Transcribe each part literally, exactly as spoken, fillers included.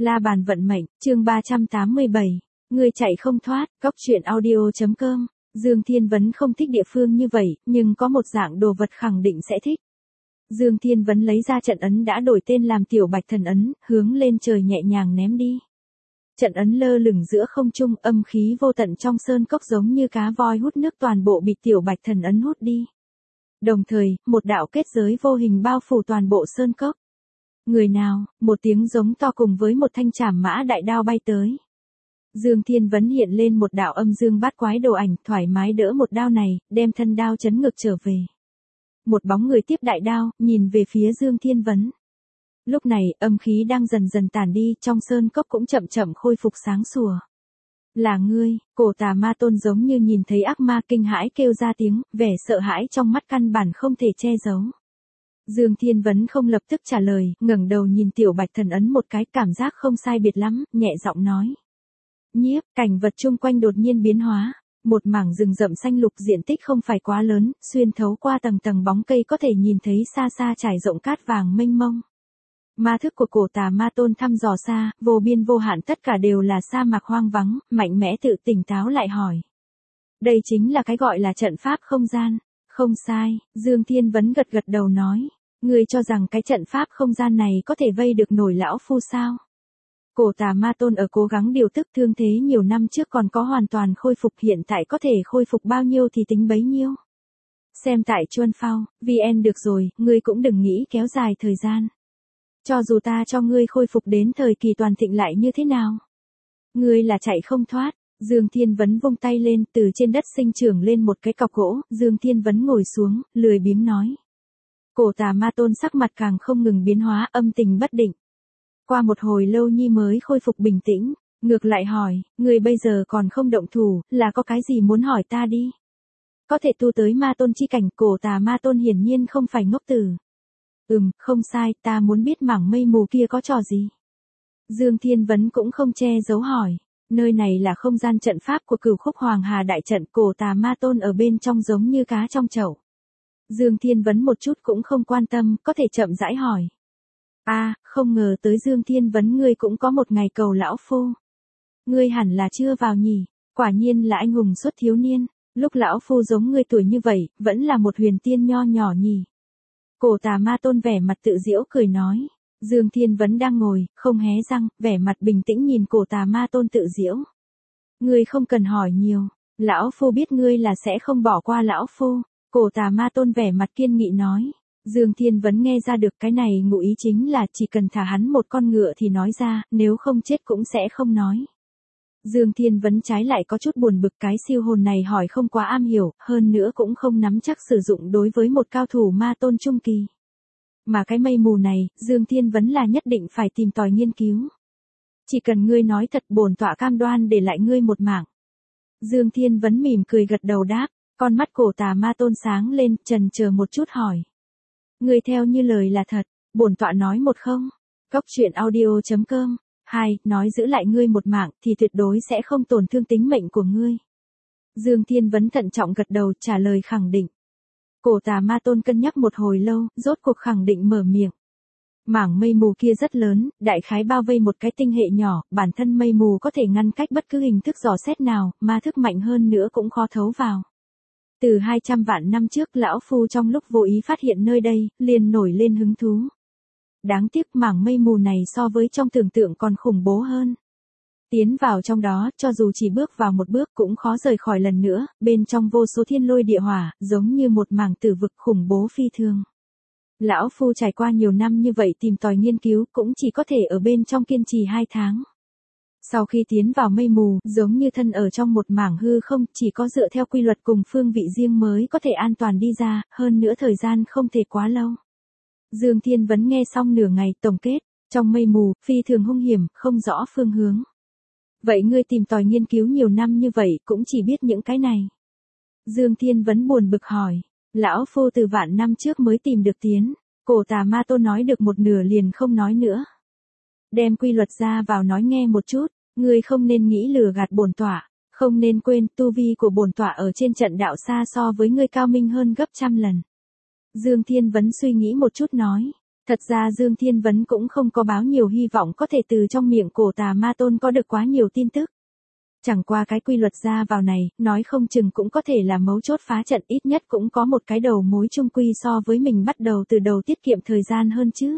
La bàn vận mệnh, chương ba trăm tám mươi bảy. Ngươi chạy không thoát, góc truyện audio.com. Dương Thiên Vấn không thích địa phương như vậy, nhưng có một dạng đồ vật khẳng định sẽ thích. Dương Thiên Vấn lấy ra trận ấn đã đổi tên làm Tiểu Bạch Thần ấn, hướng lên trời nhẹ nhàng ném đi. Trận ấn lơ lửng giữa không trung, âm khí vô tận trong sơn cốc giống như cá voi hút nước toàn bộ bị Tiểu Bạch Thần ấn hút đi. Đồng thời, một đạo kết giới vô hình bao phủ toàn bộ sơn cốc. Người nào, một tiếng giống to cùng với một thanh trảm mã đại đao bay tới. Dương Thiên Vấn hiện lên một đạo âm dương bát quái đồ ảnh, thoải mái đỡ một đao này, đem thân đao chấn ngược trở về. Một bóng người tiếp đại đao, nhìn về phía Dương Thiên Vấn. Lúc này, âm khí đang dần dần tản đi, trong sơn cốc cũng chậm chậm khôi phục sáng sủa. Là ngươi, Cổ Tà Ma Tôn giống như nhìn thấy ác ma kinh hãi kêu ra tiếng, vẻ sợ hãi trong mắt căn bản không thể che giấu. Dương Thiên Vấn không lập tức trả lời, ngẩng đầu nhìn Tiểu Bạch Thần ấn một cái, cảm giác không sai biệt lắm, nhẹ giọng nói. Nhiếp, cảnh vật chung quanh đột nhiên biến hóa. Một mảng rừng rậm xanh lục diện tích không phải quá lớn, xuyên thấu qua tầng tầng bóng cây có thể nhìn thấy xa xa trải rộng cát vàng mênh mông. Ma thức của Cổ Tà Ma Tôn thăm dò xa, vô biên vô hạn tất cả đều là sa mạc hoang vắng, mạnh mẽ tự tỉnh táo lại hỏi. Đây chính là cái gọi là trận pháp không gian. Không sai, Dương Thiên Vấn gật gật đầu nói. Ngươi cho rằng cái trận pháp không gian này có thể vây được nổi lão phu sao? Cổ Tà Ma Tôn ở cố gắng điều tức thương thế nhiều năm trước còn có hoàn toàn khôi phục, hiện tại có thể khôi phục bao nhiêu thì tính bấy nhiêu. Xem tại Chuân Phao, vê en được rồi, ngươi cũng đừng nghĩ kéo dài thời gian. Cho dù ta cho ngươi khôi phục đến thời kỳ toàn thịnh lại như thế nào? Ngươi là chạy không thoát. Dương Thiên Vấn vung tay lên, từ trên đất sinh trưởng lên một cái cọc gỗ, Dương Thiên Vấn ngồi xuống, lười biếng nói. Cổ Tà Ma Tôn sắc mặt càng không ngừng biến hóa, âm tình bất định. Qua một hồi lâu nhi mới khôi phục bình tĩnh, ngược lại hỏi, người bây giờ còn không động thủ, là có cái gì muốn hỏi ta đi? Có thể tu tới Ma Tôn chi cảnh. Cổ Tà Ma Tôn hiển nhiên không phải ngốc tử. Ừm, không sai, ta muốn biết mảng mây mù kia có trò gì? Dương Thiên Vấn cũng không che giấu hỏi. Nơi này là không gian trận pháp của Cửu Khúc Hoàng Hà đại trận, Cổ Tà Ma Tôn ở bên trong giống như cá trong chậu. Dương Thiên Vấn một chút cũng không quan tâm, có thể chậm rãi hỏi. A, à, không ngờ tới Dương Thiên Vấn ngươi cũng có một ngày cầu lão phu. Ngươi hẳn là chưa vào nhỉ, quả nhiên là anh hùng xuất thiếu niên, lúc lão phu giống ngươi tuổi như vậy, vẫn là một huyền tiên nho nhỏ nhỉ. Cổ Tà Ma Tôn vẻ mặt tự giễu cười nói. Dương Thiên Vấn đang ngồi, không hé răng, vẻ mặt bình tĩnh nhìn Cổ Tà Ma Tôn tự giễu. Ngươi không cần hỏi nhiều, lão phu biết ngươi là sẽ không bỏ qua lão phu. Cổ Tà Ma Tôn vẻ mặt kiên nghị nói. Dương Thiên Vấn nghe ra được cái này ngụ ý chính là chỉ cần thả hắn một con ngựa thì nói ra, nếu không chết cũng sẽ không nói. Dương Thiên Vấn trái lại có chút buồn bực, cái siêu hồn này hỏi không quá am hiểu, hơn nữa cũng không nắm chắc sử dụng đối với một cao thủ Ma Tôn trung kỳ. Mà cái mây mù này, Dương Thiên Vấn là nhất định phải tìm tòi nghiên cứu. Chỉ cần ngươi nói thật, bổn tọa cam đoan để lại ngươi một mạng. Dương Thiên Vấn mỉm cười gật đầu đáp, con mắt Cổ Tà Ma Tôn sáng lên, chần chờ một chút hỏi. Ngươi theo như lời là thật, bổn tọa nói một không? Góc truyện audio.com. Hai, nói giữ lại ngươi một mạng thì tuyệt đối sẽ không tổn thương tính mệnh của ngươi. Dương Thiên Vấn thận trọng gật đầu trả lời khẳng định. Cổ Tà Ma Tôn cân nhắc một hồi lâu, rốt cuộc khẳng định mở miệng. Mảng mây mù kia rất lớn, đại khái bao vây một cái tinh hệ nhỏ, bản thân mây mù có thể ngăn cách bất cứ hình thức dò xét nào, ma thức mạnh hơn nữa cũng khó thấu vào. Từ hai trăm vạn năm trước lão phu trong lúc vô ý phát hiện nơi đây, liền nổi lên hứng thú. Đáng tiếc mảng mây mù này so với trong tưởng tượng còn khủng bố hơn. Tiến vào trong đó, cho dù chỉ bước vào một bước cũng khó rời khỏi lần nữa, bên trong vô số thiên lôi địa hỏa, giống như một mảng tử vực khủng bố phi thường. Lão phu trải qua nhiều năm như vậy tìm tòi nghiên cứu, cũng chỉ có thể ở bên trong kiên trì hai tháng. Sau khi tiến vào mây mù, giống như thân ở trong một mảng hư không, chỉ có dựa theo quy luật cùng phương vị riêng mới có thể an toàn đi ra, hơn nữa thời gian không thể quá lâu. Dương Thiên Vấn nghe xong nửa ngày tổng kết, trong mây mù, phi thường hung hiểm, không rõ phương hướng. Vậy ngươi tìm tòi nghiên cứu nhiều năm như vậy cũng chỉ biết những cái này. Dương Thiên Vấn buồn bực hỏi, lão phu từ vạn năm trước mới tìm được tiến. Cổ Tà Ma Tôn nói được một nửa liền không nói nữa. Đem quy luật ra vào nói nghe một chút, ngươi không nên nghĩ lừa gạt bổn tọa, không nên quên tu vi của bổn tọa ở trên trận đạo xa so với ngươi cao minh hơn gấp trăm lần. Dương Thiên Vấn suy nghĩ một chút nói, Thật ra Dương Thiên Vấn cũng không có báo nhiều hy vọng có thể từ trong miệng cổ tà ma tôn có được quá nhiều tin tức. Chẳng qua cái quy luật ra vào này, nói không chừng cũng có thể là mấu chốt phá trận, ít nhất cũng có một cái đầu mối chung quy so với mình bắt đầu từ đầu tiết kiệm thời gian hơn chứ.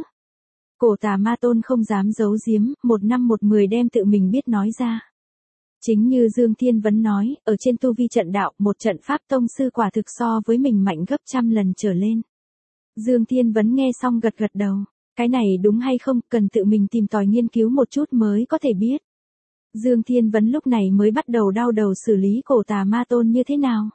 Cổ tà ma tôn không dám giấu giếm, một năm một mười đem tự mình biết nói ra. Chính như Dương Thiên Vấn nói, ở trên tu vi trận đạo, một trận pháp tông sư quả thực so với mình mạnh gấp trăm lần trở lên. Dương Thiên Vấn nghe xong gật gật đầu. Cái này đúng hay không, cần tự mình tìm tòi nghiên cứu một chút mới có thể biết. Dương Thiên Vấn lúc này mới bắt đầu đau đầu xử lý cổ tà ma tôn như thế nào.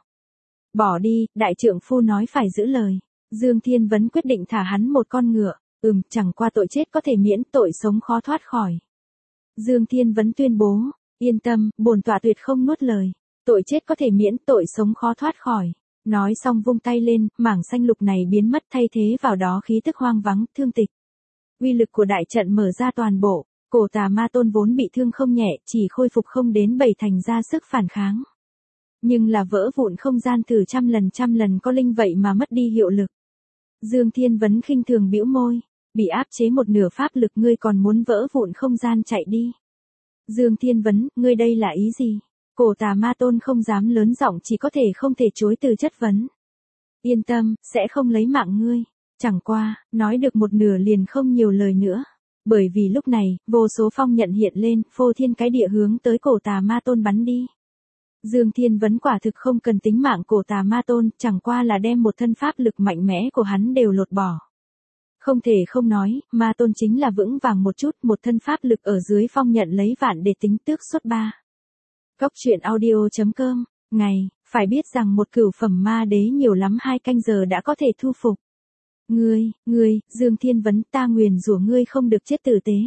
Bỏ đi, đại trượng phu nói phải giữ lời. Dương Thiên Vấn quyết định thả hắn một con ngựa. Ừm, chẳng qua tội chết có thể miễn, tội sống khó thoát khỏi. Dương Thiên Vấn tuyên bố, yên tâm, bổn tọa tuyệt không nuốt lời. Tội chết có thể miễn, tội sống khó thoát khỏi. Nói xong vung tay lên, mảng xanh lục này biến mất thay thế vào đó khí tức hoang vắng, thương tịch. Uy lực của đại trận mở ra toàn bộ, cổ tà ma tôn vốn bị thương không nhẹ, chỉ khôi phục không đến bảy thành ra sức phản kháng. Nhưng là vỡ vụn không gian từ trăm lần trăm lần có linh vậy mà mất đi hiệu lực. Dương Thiên Vấn khinh thường bĩu môi, bị áp chế một nửa pháp lực ngươi còn muốn vỡ vụn không gian chạy đi. Dương Thiên Vấn, ngươi đây là ý gì? Cổ tà ma tôn không dám lớn giọng, chỉ có thể không thể chối từ chất vấn. Yên tâm, sẽ không lấy mạng ngươi. Chẳng qua, nói được một nửa liền không nhiều lời nữa. Bởi vì lúc này, vô số phong nhận hiện lên, phô thiên cái địa hướng tới cổ tà ma tôn bắn đi. Dương Thiên Vấn quả thực không cần tính mạng cổ tà ma tôn, chẳng qua là đem một thân pháp lực mạnh mẽ của hắn đều lột bỏ. Không thể không nói, ma tôn chính là vững vàng một chút, một thân pháp lực ở dưới phong nhận lấy vạn để tính tước suốt ba. Cốc truyện audio chấm com, ngày, phải biết rằng một cửu phẩm ma đế nhiều lắm hai canh giờ đã có thể thu phục. Ngươi, ngươi, Dương Thiên Vấn, ta nguyền rủa ngươi không được chết tử tế.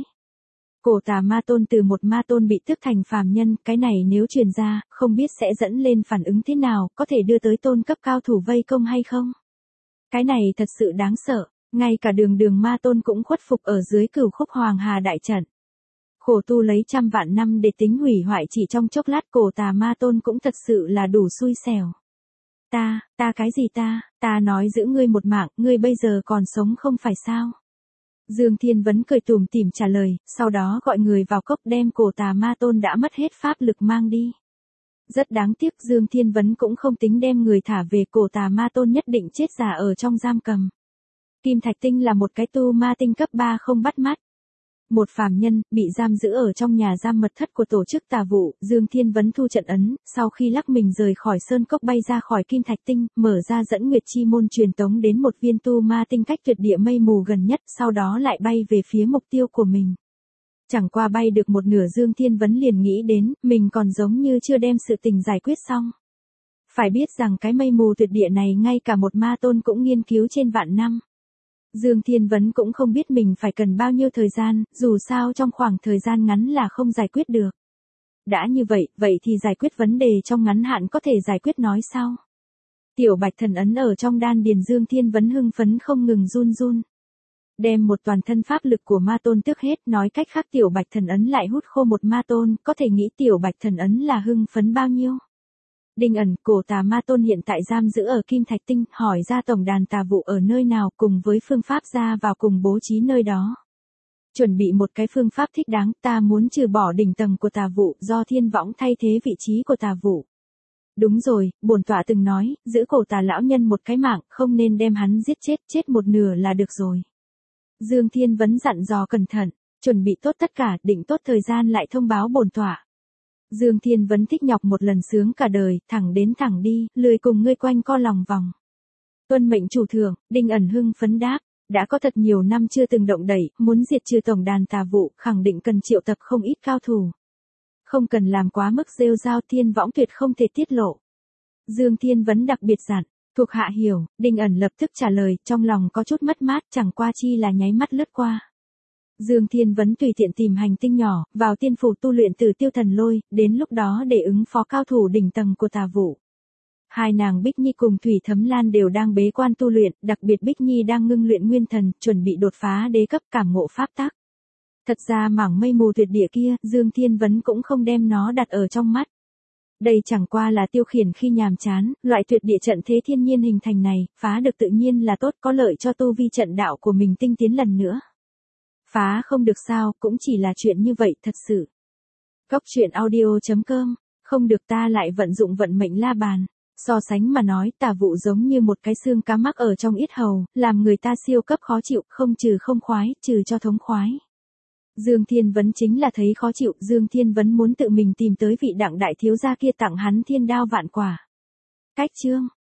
Cổ tà ma tôn từ một ma tôn bị tước thành phàm nhân, cái này nếu truyền ra, không biết sẽ dẫn lên phản ứng thế nào, có thể đưa tới tôn cấp cao thủ vây công hay không? Cái này thật sự đáng sợ, ngay cả đường đường ma tôn cũng khuất phục ở dưới cửu khúc hoàng hà đại trận. Khổ tu lấy trăm vạn năm để tính hủy hoại chỉ trong chốc lát, cổ tà ma tôn cũng thật sự là đủ xui xẻo. Ta, ta cái gì ta, ta nói giữ ngươi một mạng, ngươi bây giờ còn sống không phải sao? Dương Thiên Vấn cười tủm tỉm trả lời, sau đó gọi người vào cốc đem cổ tà ma tôn đã mất hết pháp lực mang đi. Rất đáng tiếc Dương Thiên Vấn cũng không tính đem người thả về, cổ tà ma tôn nhất định chết già ở trong giam cầm. Kim Thạch Tinh là một cái tu ma tinh cấp ba không bắt mắt. Một phàm nhân, bị giam giữ ở trong nhà giam mật thất của tổ chức tà vụ, Dương Thiên Vấn thu trận ấn, sau khi lắc mình rời khỏi sơn cốc bay ra khỏi Kim Thạch Tinh, mở ra dẫn nguyệt chi môn truyền tống đến một viên tu ma tinh cách tuyệt địa mây mù gần nhất, sau đó lại bay về phía mục tiêu của mình. Chẳng qua bay được một nửa Dương Thiên Vấn liền nghĩ đến, mình còn giống như chưa đem sự tình giải quyết xong. Phải biết rằng cái mây mù tuyệt địa này ngay cả một ma tôn cũng nghiên cứu trên vạn năm. Dương Thiên Vấn cũng không biết mình phải cần bao nhiêu thời gian, dù sao trong khoảng thời gian ngắn là không giải quyết được. Đã như vậy, vậy thì giải quyết vấn đề trong ngắn hạn có thể giải quyết nói sau. Tiểu bạch thần ấn ở trong đan điền Dương Thiên Vấn hưng phấn không ngừng run run. Đem một toàn thân pháp lực của ma tôn tước hết, nói cách khác tiểu bạch thần ấn lại hút khô một ma tôn, có thể nghĩ tiểu bạch thần ấn là hưng phấn bao nhiêu. Đinh ẩn, cổ tà ma tôn hiện tại giam giữ ở Kim Thạch Tinh, hỏi ra tổng đàn tà vụ ở nơi nào cùng với phương pháp ra vào cùng bố trí nơi đó. Chuẩn bị một cái phương pháp thích đáng, ta muốn trừ bỏ đỉnh tầng của tà vụ, do thiên võng thay thế vị trí của tà vụ. Đúng rồi, bổn tọa từng nói, giữ cổ tà lão nhân một cái mạng, không nên đem hắn giết chết, chết một nửa là được rồi. Dương Thiên Vấn dặn dò cẩn thận, chuẩn bị tốt tất cả, định tốt thời gian lại thông báo bổn tọa. Dương Thiên Vấn thích nhọc một lần sướng cả đời, thẳng đến thẳng đi, lười cùng ngươi quanh co lòng vòng. Tuân mệnh chủ thượng, Đinh ẩn hưng phấn đáp, đã có thật nhiều năm chưa từng động đẩy, muốn diệt trừ tổng đàn tà vụ, khẳng định cần triệu tập không ít cao thủ. Không cần làm quá mức rêu rao, thiên võng tuyệt không thể tiết lộ. Dương Thiên Vấn đặc biệt dặn, thuộc hạ hiểu, Đinh ẩn lập tức trả lời, trong lòng có chút mất mát, chẳng qua chi là nháy mắt lướt qua. Dương Thiên Vấn tùy tiện tìm hành tinh nhỏ, vào tiên phủ tu luyện từ tiêu thần lôi, đến lúc đó để ứng phó cao thủ đỉnh tầng của tà vụ. Hai nàng Bích Nhi cùng Thủy Thấm Lan đều đang bế quan tu luyện, đặc biệt Bích Nhi đang ngưng luyện nguyên thần, chuẩn bị đột phá đế cấp cảm ngộ pháp tắc. Thật ra mảng mây mù tuyệt địa kia, Dương Thiên Vấn cũng không đem nó đặt ở trong mắt. Đây chẳng qua là tiêu khiển khi nhàm chán, loại tuyệt địa trận thế thiên nhiên hình thành này, phá được tự nhiên là tốt, có lợi cho tu vi trận đạo của mình tinh tiến lần nữa. Phá không được sao, cũng chỉ là chuyện như vậy thật sự. Góc truyện audio chấm com, không được ta lại vận dụng vận mệnh la bàn. So sánh mà nói, tà vụ giống như một cái xương cá mắc ở trong yết hầu, làm người ta siêu cấp khó chịu, không trừ không khoái, trừ cho thống khoái. Dương Thiên Vấn chính là thấy khó chịu, Dương Thiên Vấn muốn tự mình tìm tới vị Đặng đại thiếu gia kia tặng hắn thiên đao vạn quả. Cách chương